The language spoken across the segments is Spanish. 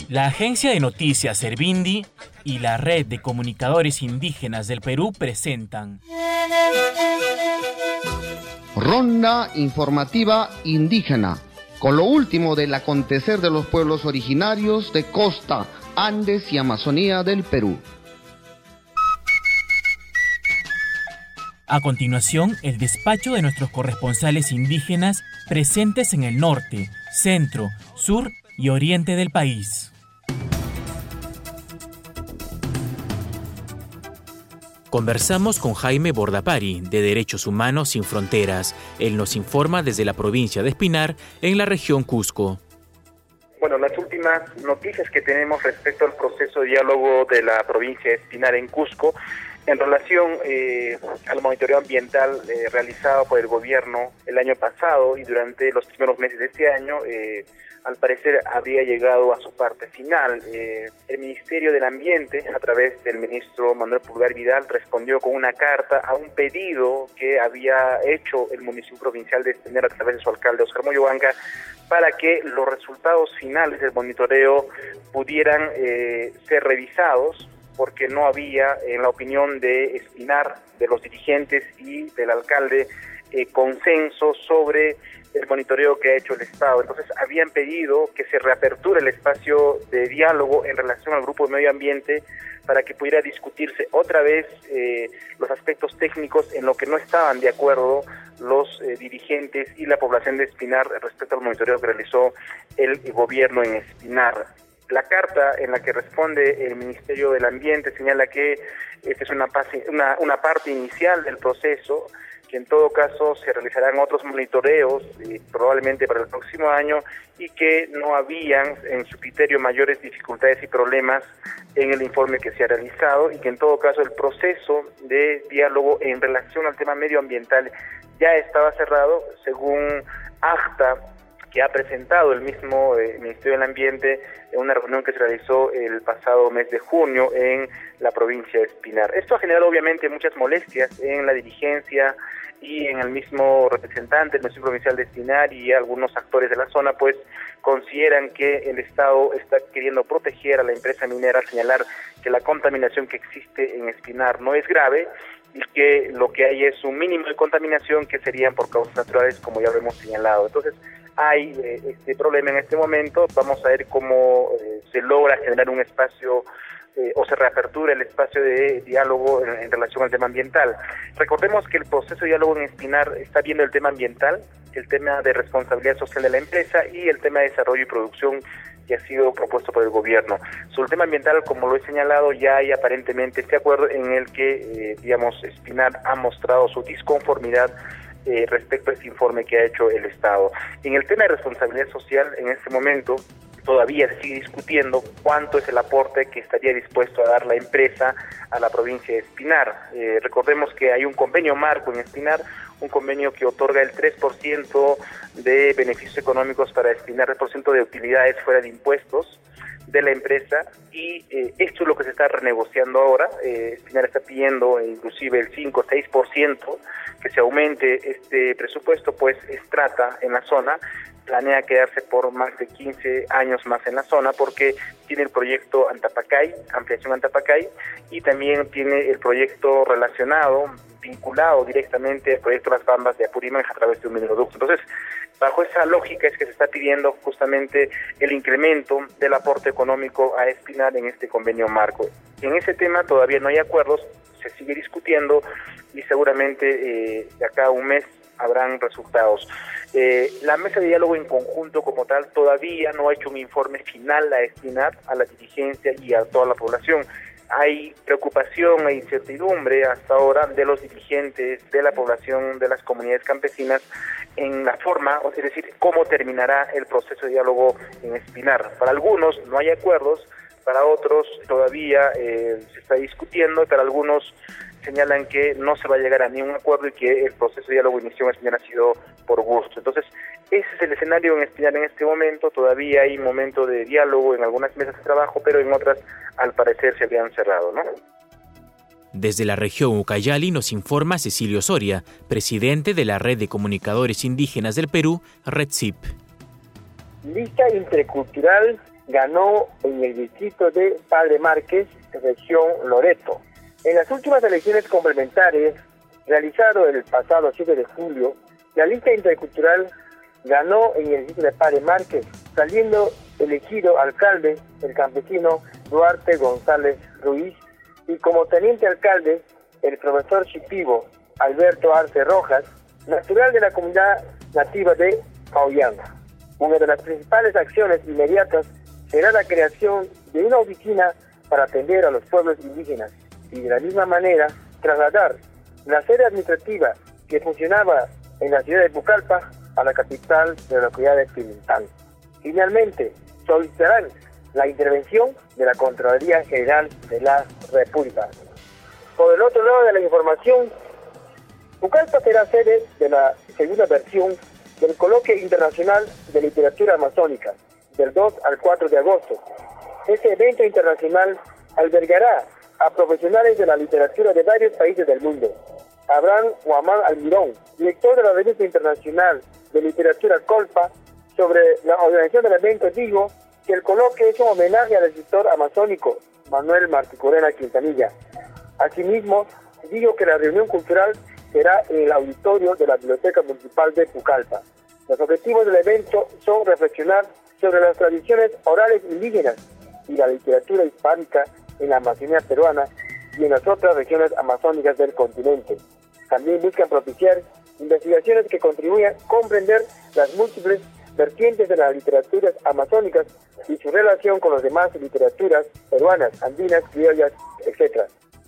La agencia de noticias Servindi y la Red de Comunicadores Indígenas del Perú presentan Ronda informativa indígena, con lo último del acontecer de los pueblos originarios de costa, Andes y Amazonía del Perú. A continuación, el despacho de nuestros corresponsales indígenas presentes en el norte, centro, sur y oriente del país. Conversamos con Jaime Bordapari, de Derechos Humanos Sin Fronteras. Él nos informa desde la provincia de Espinar, en la región Cusco. Bueno, las últimas noticias que tenemos respecto al proceso de diálogo de la provincia de Espinar en Cusco, en relación al monitoreo ambiental realizado por el gobierno el año pasado y durante los primeros meses de este año, al parecer habría llegado a su parte final. El Ministerio del Ambiente, a través del ministro Manuel Pulgar Vidal, respondió con una carta a un pedido que había hecho el municipio provincial de Espinar a través de su alcalde Oscar Moyobanca, para que los resultados finales del monitoreo pudieran ser revisados, porque no había, en la opinión de Espinar, de los dirigentes y del alcalde, consenso sobre el monitoreo que ha hecho el Estado. Entonces habían pedido que se reaperture el espacio de diálogo en relación al grupo de medio ambiente para que pudiera discutirse otra vez los aspectos técnicos en lo que no estaban de acuerdo los dirigentes y la población de Espinar respecto al monitoreo que realizó el gobierno en Espinar. La carta en la que responde el Ministerio del Ambiente señala que esta es una parte inicial del proceso, que en todo caso se realizarán otros monitoreos, probablemente para el próximo año, y que no habían, en su criterio, mayores dificultades y problemas en el informe que se ha realizado, y que en todo caso el proceso de diálogo en relación al tema medioambiental ya estaba cerrado, según acta que ha presentado el mismo Ministerio del Ambiente en una reunión que se realizó el pasado mes de junio en la provincia de Espinar. Esto ha generado obviamente muchas molestias en la dirigencia y en el mismo representante, el Municipio Provincial de Espinar, y algunos actores de la zona, pues consideran que el Estado está queriendo proteger a la empresa minera, señalar que la contaminación que existe en Espinar no es grave y que lo que hay es un mínimo de contaminación que serían por causas naturales, como ya lo hemos señalado. Entonces, hay este problema en este momento. Vamos a ver cómo se logra generar un espacio o se reapertura el espacio de diálogo en relación al tema ambiental. Recordemos que el proceso de diálogo en Espinar está viendo el tema ambiental, el tema de responsabilidad social de la empresa y el tema de desarrollo y producción que ha sido propuesto por el gobierno. Sobre el tema ambiental, como lo he señalado, ya hay aparentemente este acuerdo en el que, Espinar ha mostrado su disconformidad respecto a este informe que ha hecho el Estado. En el tema de responsabilidad social, en este momento, todavía se sigue discutiendo cuánto es el aporte que estaría dispuesto a dar la empresa a la provincia de Espinar. Recordemos que hay un convenio marco en Espinar, un convenio que otorga el 3% de beneficios económicos para Espinar, 3% de utilidades fuera de impuestos de la empresa, y esto es lo que se está renegociando ahora. Espinar está pidiendo inclusive el 5 o 6% que se aumente este presupuesto, pues Estrata en la zona planea quedarse por más de 15 años más en la zona, porque tiene el proyecto Antapacay, ampliación Antapacay, y también tiene el proyecto relacionado, vinculado directamente al proyecto Las Bambas de Apurímac a través de un mineroducto. Entonces, bajo esa lógica es que se está pidiendo justamente el incremento del aporte económico a Espinar en este convenio marco. En ese tema todavía no hay acuerdos, se sigue discutiendo y seguramente de acá a un mes habrán resultados. La mesa de diálogo en conjunto como tal todavía no ha hecho un informe final a Espinar, a la dirigencia y a toda la población. Hay preocupación e incertidumbre hasta ahora de los dirigentes, de la población, de las comunidades campesinas en la forma, es decir, cómo terminará el proceso de diálogo en Espinar. Para algunos no hay acuerdos, para otros todavía se está discutiendo, para algunos señalan que no se va a llegar a ningún acuerdo y que el proceso de diálogo inició en Espinar ha sido por gusto. Entonces, ese es el escenario en Espinar en este momento. Todavía hay momento de diálogo en algunas mesas de trabajo, pero en otras, al parecer, se habían cerrado, ¿no? Desde la región Ucayali nos informa Cecilio Soria, presidente de la Red de Comunicadores Indígenas del Perú, RedCIP. Lista intercultural ganó en el distrito de Padre Márquez, región Loreto. En las últimas elecciones complementarias, realizado el pasado 7 de julio, la lista intercultural ganó en el distrito de Padre Márquez, saliendo elegido alcalde el campesino Duarte González Ruiz y como teniente alcalde el profesor shipibo Alberto Arce Rojas, natural de la comunidad nativa de Paullanga. Una de las principales acciones inmediatas será la creación de una oficina para atender a los pueblos indígenas y de la misma manera trasladar la sede administrativa que funcionaba en la ciudad de Pucallpa a la capital de la localidad de Pilintán. Finalmente, solicitarán la intervención de la Contraloría General de la República. Por el otro lado de la información, Pucallpa será sede de la segunda versión del Coloquio Internacional de Literatura Amazónica, del 2 al 4 de agosto. Este evento internacional albergará a profesionales de la literatura de varios países del mundo. Abraham Huamán Almirón, director de la Revista Internacional de Literatura Colpa, sobre la organización del evento, dijo que el coloquio es un homenaje al escritor amazónico Manuel Martí-Corena Quintanilla. Asimismo, dijo que la reunión cultural será en el auditorio de la Biblioteca Municipal de Pucallpa. Los objetivos del evento son reflexionar sobre las tradiciones orales indígenas y la literatura hispánica en la Amazonía peruana y en las otras regiones amazónicas del continente. También buscan propiciar investigaciones que contribuyan a comprender las múltiples vertientes de las literaturas amazónicas y su relación con las demás literaturas peruanas, andinas, criollas, etc.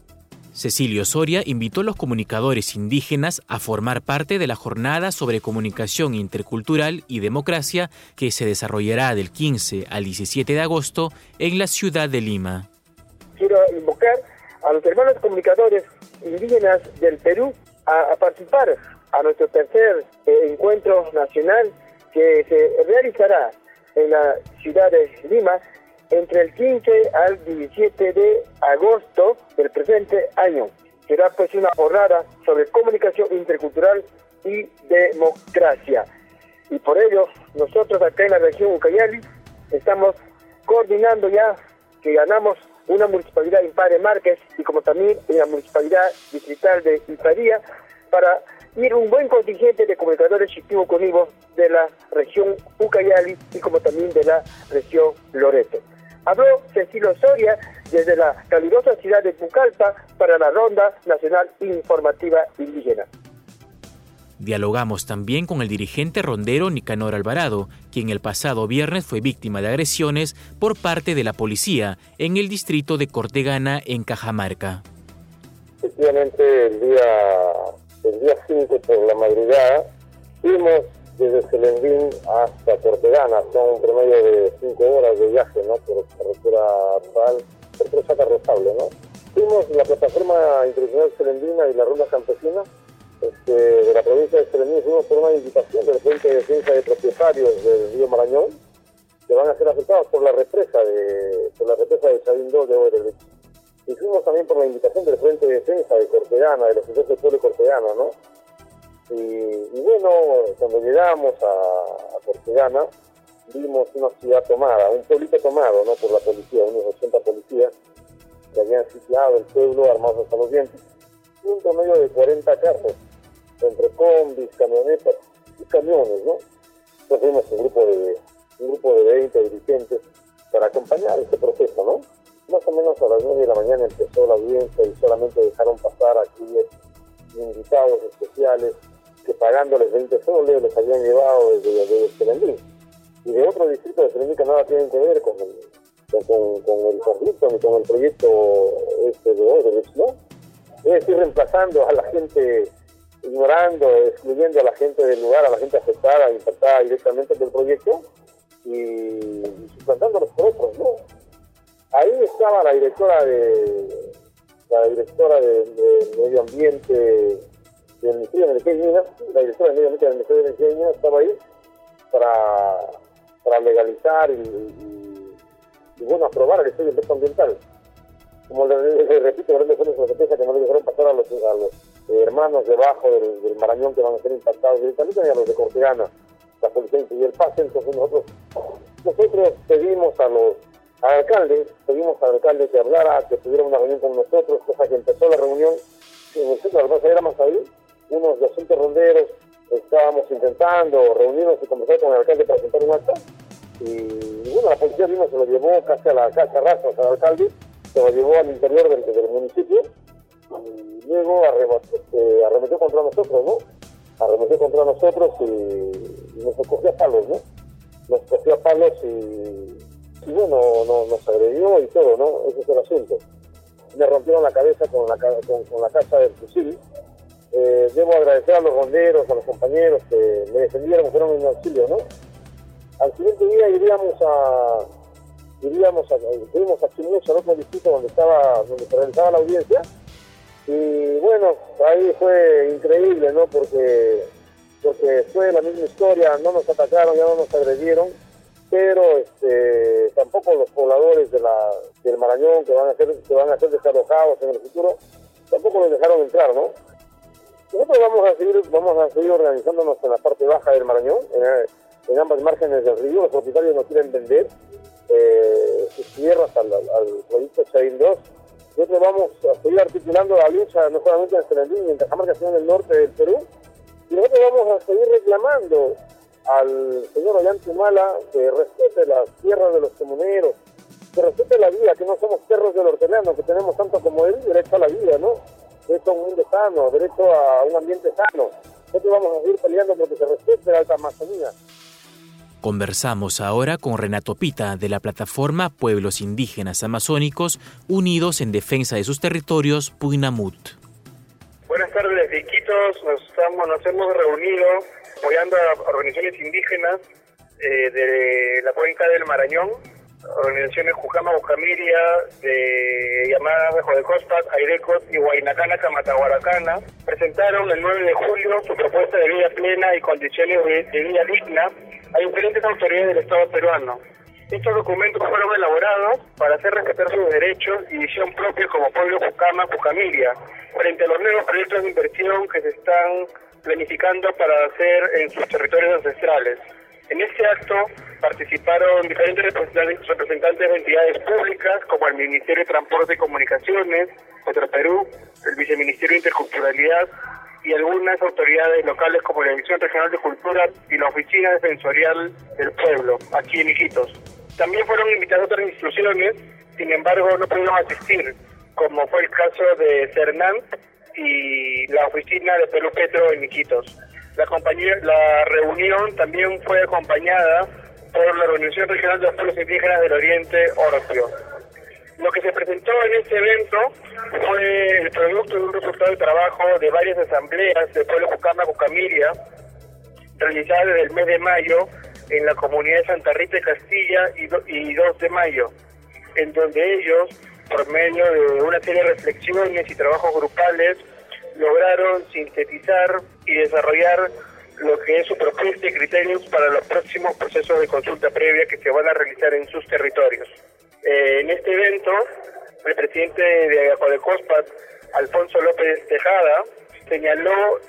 Cecilio Soria invitó a los comunicadores indígenas a formar parte de la jornada sobre comunicación intercultural y democracia que se desarrollará del 15 al 17 de agosto en la ciudad de Lima. Quiero invocar a los hermanos comunicadores indígenas del Perú a participar a nuestro tercer encuentro nacional que se realizará en la ciudad de Lima entre el 15 al 17 de agosto del presente año. Será pues una jornada sobre comunicación intercultural y democracia. Y por ello, nosotros acá en la región Ucayali estamos coordinando ya que ganamos una municipalidad en Padre Márquez y como también en la municipalidad distrital de Iparía para ir un buen contingente de comunicadores shipibo-conivos de la región Ucayali y como también de la región Loreto. Habló Cecilio Soria desde la calurosa ciudad de Pucallpa para la Ronda Nacional Informativa Indígena. Dialogamos también con el dirigente rondero Nicanor Alvarado, quien el pasado viernes fue víctima de agresiones por parte de la policía en el distrito de Cortegana, en Cajamarca. Efectivamente, el día 5 por la madrugada, fuimos desde Selendín hasta Cortegana, son un promedio de 5 horas de viaje, ¿no? Por carretera rural, por Trochaca Rosable, ¿no? Fuimos la plataforma internacional Selendina y la ronda campesina de la provincia de Selendín, fuimos por una invitación del Frente de Defensa de Propietarios del río Marañón, que van a ser afectados por la represa de Chavindó de Oberel. Y fuimos también por la invitación del Frente de Defensa de Cortegana, de los sectores del pueblo Cortegana, ¿no? Y bueno, cuando llegamos a Cortegana, vimos una ciudad tomada, un pueblito tomado, ¿no? Por la policía, unos 80 policías que habían sitiado el pueblo armados hasta los dientes, y un promedio de 40 carros, entre combis, camionetas y camiones, ¿no? Entonces fuimos un grupo de 20 dirigentes para acompañar este proceso, ¿no? Más o menos a las 9 de la mañana empezó la audiencia y solamente dejaron pasar aquí invitados especiales que pagándoles 20 soles les habían llevado desde Selendín y de otro distrito de Selendín que nada tienen que ver con el conflicto ni con el proyecto de Odebrecht, ¿no? Es decir, reemplazando a la gente, ignorando, excluyendo a la gente del lugar, a la gente afectada, impactada directamente del proyecto y suplantándolos por otros, ¿no? Ahí estaba la directora de Medio Ambiente del Ministerio de Energía y Minas, la directora de Medio Ambiente del Ministerio de Energía y Minas estaba ahí para legalizar y bueno, aprobar el estudio de impacto ambiental. Como les repito, grandes fuerzas de sorpresa que no le dejaron pasar a los hermanos debajo del Marañón que van a ser impactados directamente y a los de Cortegana. la policía impidió el pase. Entonces nosotros pedimos al alcalde que hablara, que tuviera una reunión con nosotros, cosa que empezó la reunión en el centro de la Plaza de Masaí. Unos 200 ronderos estábamos intentando reunirnos y conversar con el alcalde para presentar un acta. Y bueno, la policía vino, se lo llevó casi a la casa rasa al alcalde, se lo llevó al interior del municipio y luego arremetió contra nosotros, ¿no? Arremetió contra nosotros y nos cogió a palos, ¿no? Nos cogió a palos y bueno, nos agredió y todo, ¿no? Ese es el asunto. Me rompieron la cabeza con la caja del fusil. Debo agradecer a los ronderos, a los compañeros que me defendieron, que fueron en auxilio, ¿no? Al siguiente día fuimos a Chimucha, al otro distrito donde se realizaba la audiencia. Y bueno, ahí fue increíble, ¿no? Porque fue la misma historia, no nos atacaron, ya no nos agredieron, pero tampoco los pobladores del Marañón que van a ser desalojados en el futuro, tampoco los dejaron entrar, ¿no? Nosotros vamos a seguir organizándonos en la parte baja del Marañón, en ambas márgenes del río. Los propietarios no quieren vender sus tierras al proyecto Chaín 2. Nosotros vamos a seguir articulando la lucha, no solamente en Selendín y en Cajamarca, sino en el norte del Perú. Y nosotros vamos a seguir reclamando al señor Ollantumala que respete las tierras de los comuneros, que respete la vida, que no somos perros del hortelano, que tenemos tanto como él derecho a la vida, ¿no? Derecho a un mundo sano, derecho a un ambiente sano. Nosotros vamos a seguir peleando porque se respete la Alta Amazonía. Conversamos ahora con Renato Pita, de la plataforma Pueblos Indígenas Amazónicos Unidos en Defensa de sus Territorios, Puynamut. Buenas tardes, de Iquitos. Nos hemos reunido apoyando a organizaciones indígenas de la cuenca del Marañón, organizaciones Jucama, Bucamiria, de llamadas de Jodecospat, Airecos y Huaynacana, Camatahuaracana, presentaron el 9 de julio su propuesta de vida plena y condiciones de vida digna a diferentes autoridades del Estado peruano. Estos documentos fueron elaborados para hacer respetar sus derechos y visión propia como pueblo Jucama, Bucamiria, frente a los nuevos proyectos de inversión que se están planificando para hacer en sus territorios ancestrales. En este acto participaron diferentes representantes de entidades públicas como el Ministerio de Transporte y Comunicaciones, Petroperú, el Viceministerio de Interculturalidad y algunas autoridades locales como la Dirección Regional de Cultura y la Oficina Defensorial del Pueblo, aquí en Iquitos. También fueron invitadas otras instituciones, sin embargo no pudieron asistir, como fue el caso de Cernán y la Oficina de Perú Petro en Iquitos. La reunión también fue acompañada por la Organización Regional de los Pueblos Indígenas del Oriente, Orfeo. Lo que se presentó en este evento fue el producto de un resultado de trabajo de varias asambleas del pueblo Jucama, Bucamiria, realizadas desde el mes de mayo en la comunidad de Santa Rita de Castilla y 2 de mayo, en donde ellos, por medio de una serie de reflexiones y trabajos grupales, lograron sintetizar y desarrollar lo que es su propuesta y criterios para los próximos procesos de consulta previa que se van a realizar en sus territorios. En este evento, el presidente de Jodecospat, Alfonso López Tejada, señaló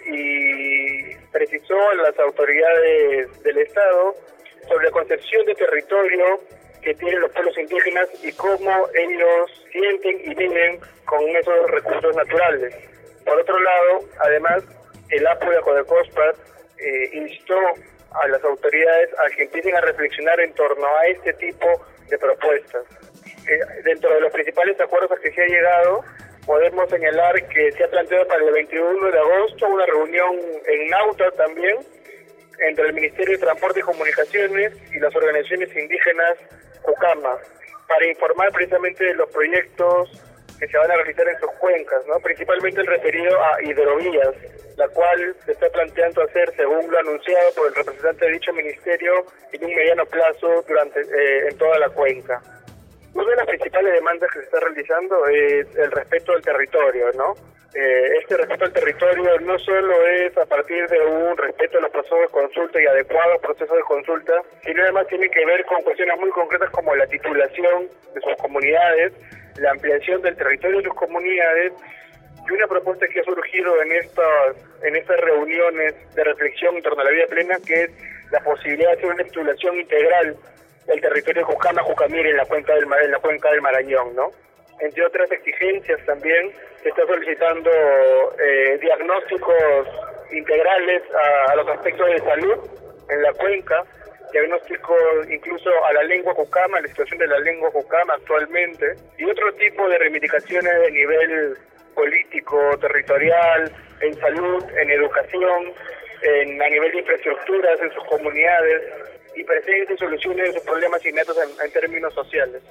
y precisó a las autoridades del Estado sobre la concepción de territorio que tienen los pueblos indígenas y cómo ellos sienten y viven con esos recursos naturales. Por otro lado, además, el APU de Jodecospat instó a las autoridades a que empiecen a reflexionar en torno a este tipo de propuestas. Dentro de los principales acuerdos a que se ha llegado, podemos señalar que se ha planteado para el 21 de agosto una reunión en Nauta también, entre el Ministerio de Transporte y Comunicaciones y las organizaciones indígenas Jucama, para informar precisamente de los proyectos que se van a realizar en sus cuencas, ¿no? Principalmente el referido a hidrovías, la cual se está planteando hacer, según lo anunciado por el representante de dicho ministerio, en un mediano plazo en toda la cuenca. Una de las principales demandas que se está realizando es el respeto al territorio, ¿no? Este respeto al territorio no solo es a partir de un respeto a los procesos de consulta y adecuados procesos de consulta, sino además tiene que ver con cuestiones muy concretas como la titulación de sus comunidades, la ampliación del territorio de sus comunidades y una propuesta que ha surgido en estas reuniones de reflexión en torno a la vida plena, que es la posibilidad de hacer una titulación integral del territorio de Jucama, Jucamire en la cuenca del Marañón, ¿no? Entre otras exigencias también se está solicitando diagnósticos integrales a los aspectos de salud en la cuenca, diagnóstico incluso a la lengua Jucama, la situación de la lengua Jucama actualmente, y otro tipo de reivindicaciones de nivel político, territorial, en salud, en educación, a nivel de infraestructuras en sus comunidades, y presenten soluciones de sus problemas innatos en términos sociales.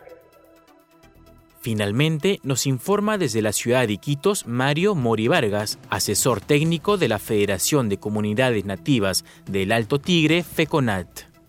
Finalmente, nos informa desde la ciudad de Iquitos Mario Mori Vargas, asesor técnico de la Federación de Comunidades Nativas del Alto Tigre, FECONAT.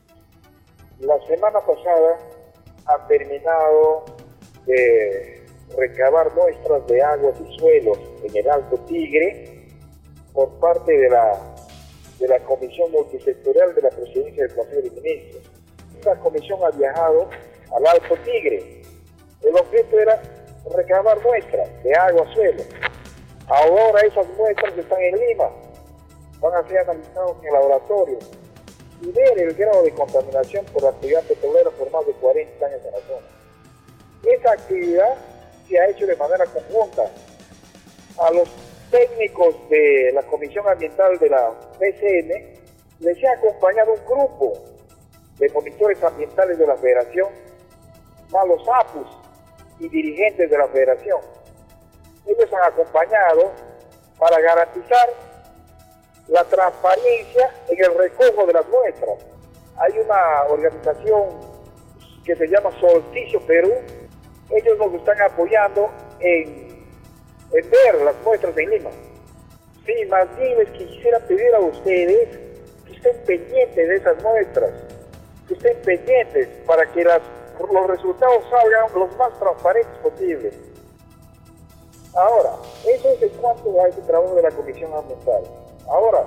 La semana pasada han terminado de recabar muestras de aguas y suelos en el Alto Tigre por parte de la Comisión Multisectorial de la Presidencia del Consejo de Ministros. Esta comisión ha viajado al Alto Tigre. El objeto era recabar muestras de agua y suelo. Ahora esas muestras están en Lima, van a ser analizadas en el laboratorio y ver el grado de contaminación por la actividad petrolera por más de 40 años en la zona. Esa actividad se ha hecho de manera conjunta. A los técnicos de la Comisión Ambiental de la PCM les ha acompañado un grupo de monitores ambientales de la Federación, más los APUS y dirigentes de la Federación. Ellos han acompañado para garantizar la transparencia en el recojo de las muestras. Hay una organización que se llama Solsticio Perú. Ellos nos están apoyando en ver las muestras en Lima. Sí, más bien les quisiera pedir a ustedes que estén pendientes de esas muestras, que estén pendientes para que los resultados salgan los más transparentes posibles. Ahora, eso es en cuanto a este trabajo de la Comisión Ambiental. Ahora,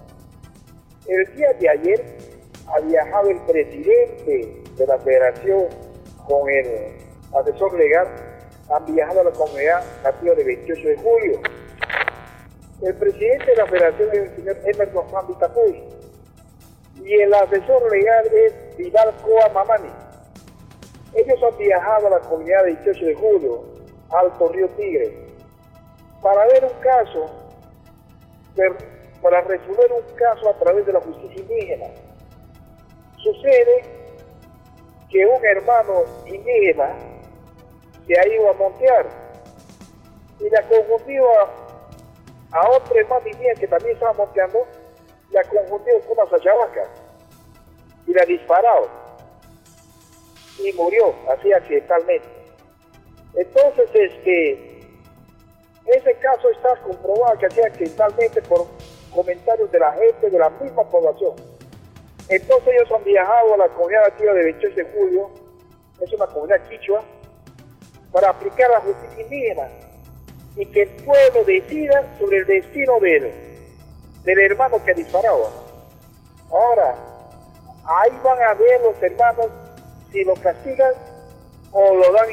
el día de ayer ha viajado el presidente de la Federación con el asesor legal, han viajado a la comunidad nativa de 28 de julio. El presidente de la Federación es el señor Emerson Juan Vitapuy y el asesor legal es Vidal Coa Mamani. Ellos han viajado a la comunidad de 18 de julio, Alto Río Tigre, para ver un caso, para resolver un caso a través de la justicia indígena. Sucede que un hermano indígena se ha ido a montear y le ha confundido a otro hermano indígena que también estaba monteando, le ha confundido con una sachabaca y le ha disparado y murió así accidentalmente. Entonces ese caso está comprobado que hacía accidentalmente por comentarios de la gente de la misma población. Entonces ellos han viajado a la comunidad nativa de 28 de julio, es una comunidad quichua, para aplicar la justicia indígena y que el pueblo decida sobre el destino del hermano que disparaba. Ahora, ahí van a ver los hermanos si lo castigan o lo dan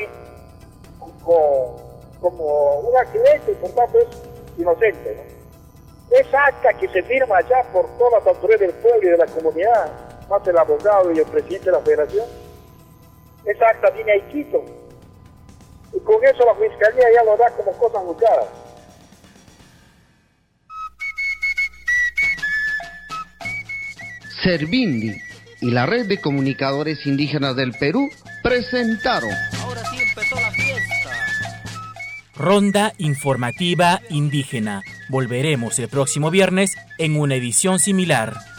como un accidente, por tanto es inocente, ¿no? Esa acta que se firma allá por todas las autoridades del pueblo y de la comunidad, más el abogado y el presidente de la Federación, esa acta viene a Iquitos. Y con eso la Fiscalía ya lo da como cosa juzgada. Servindi y la Red de Comunicadores Indígenas del Perú presentaron. Ahora sí empezó la fiesta. Ronda informativa indígena. Volveremos el próximo viernes en una edición similar.